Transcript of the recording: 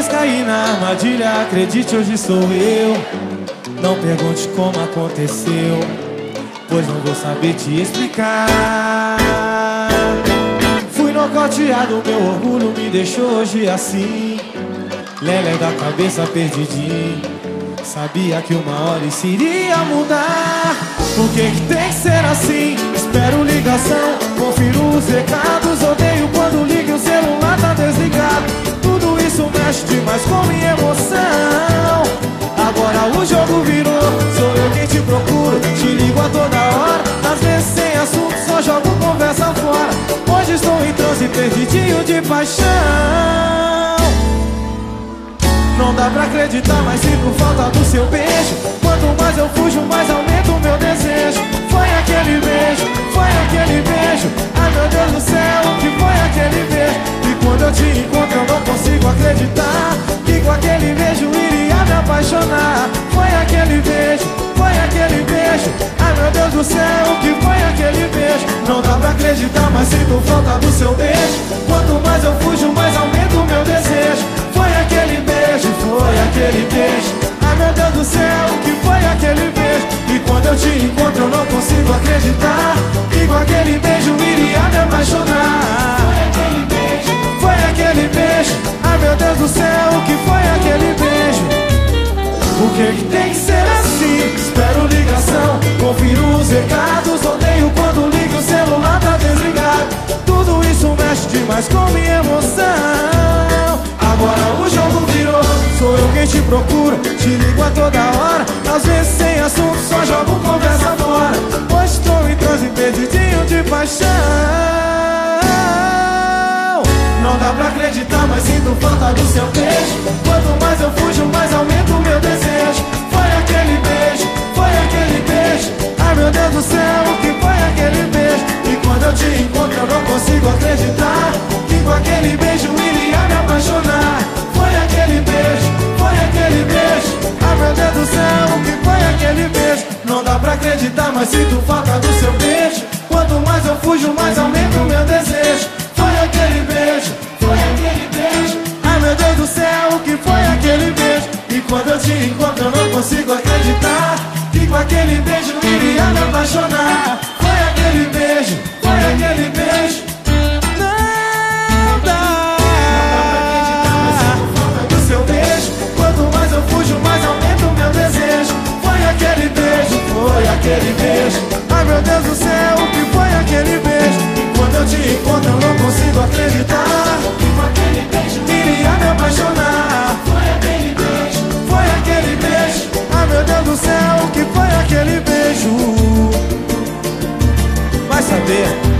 quis cair na armadilha, acredite, hoje sou eu. Não pergunte como aconteceu, pois não vou saber te explicar. Fui nocauteado, meu orgulho me deixou hoje assim, lelé da cabeça perdidinho. Sabia que uma hora isso iria mudar. Por que tem que ser assim? Espero ligação, confiro os recados. Odeio quando liga e o celular tá desligado. Tudo isso mexe demais com minha emoção. Agora o jogo virou, sou eu quem te procuro. Te ligo a toda hora, às vezes sem assunto, só jogo conversa fora. Hoje estou em transe, perdidinho de paixão. Não dá pra acreditar, mas sinto falta do seu beijo. Quanto mais eu fujo, mais aumenta o meu desejo. Foi aquele beijo, foi aquele beijo. Ai meu Deus do céu, que foi aquele beijo. E quando eu te encontro eu não consigo acreditar que com aquele beijo iria me apaixonar. Foi aquele beijo, foi aquele beijo. Ai meu Deus do céu, que foi aquele beijo. Não dá pra acreditar, mas sinto falta do seu beijo. Quanto mais eu fujo, mais aumenta o meu desejo. Foi aquele beijo, foi aquele beijo. Ai meu Deus do céu, que foi aquele beijo. E quando eu te encontro eu não consigo acreditar que com aquele beijo iria me apaixonar. Foi aquele beijo, foi aquele beijo. Ai meu Deus do céu, que foi aquele beijo. Por que tem que ser assim? Espero ligação, confiro os recados. Odeio quando liga o celular tá desligado. Tudo isso mexe demais com minha emoção. Agora o jogo virou, sou eu quem te procura. Te ligo a toda hora, às vezes sem assunto, só jogo conversa fora. Hoje estou em transe, perdidinho de paixão. Não dá pra acreditar, mas sinto falta do seu beijo. Quanto mais eu fujo, mais aumenta o meu desejo. Foi aquele beijo, foi aquele beijo. Ai meu Deus do céu, que foi aquele beijo. E quando eu te encontro eu não consigo acreditar que com aquele beijo iria me apaixonar. Foi aquele beijo, foi aquele beijo. Ai meu Deus do céu, que foi aquele beijo. Não dá pra acreditar, mas sinto falta do seu beijo. Quanto mais eu fujo, mais aumenta o meu desejo. Foi aquele beijo, foi aquele beijo. Ai meu Deus do céu, que foi aquele beijo. E quando eu te encontro eu não consigo acreditar que com aquele beijo iria me apaixonar. Foi aquele beijo, foi aquele beijo. Não dá pra acreditar, mas sinto falta do seu beijo. Quanto mais eu fujo, mais aumenta o meu desejo. Foi aquele beijo, foi aquele beijo. Ai meu Deus do céu, que foi aquele beijo. E quando eu te encontro eu não consigo acreditar que com aquele beijo iria me apaixonar. Foi aquele beijo, foi aquele beijo. Ai meu Deus do céu, que foi aquele beijo. Vai saber.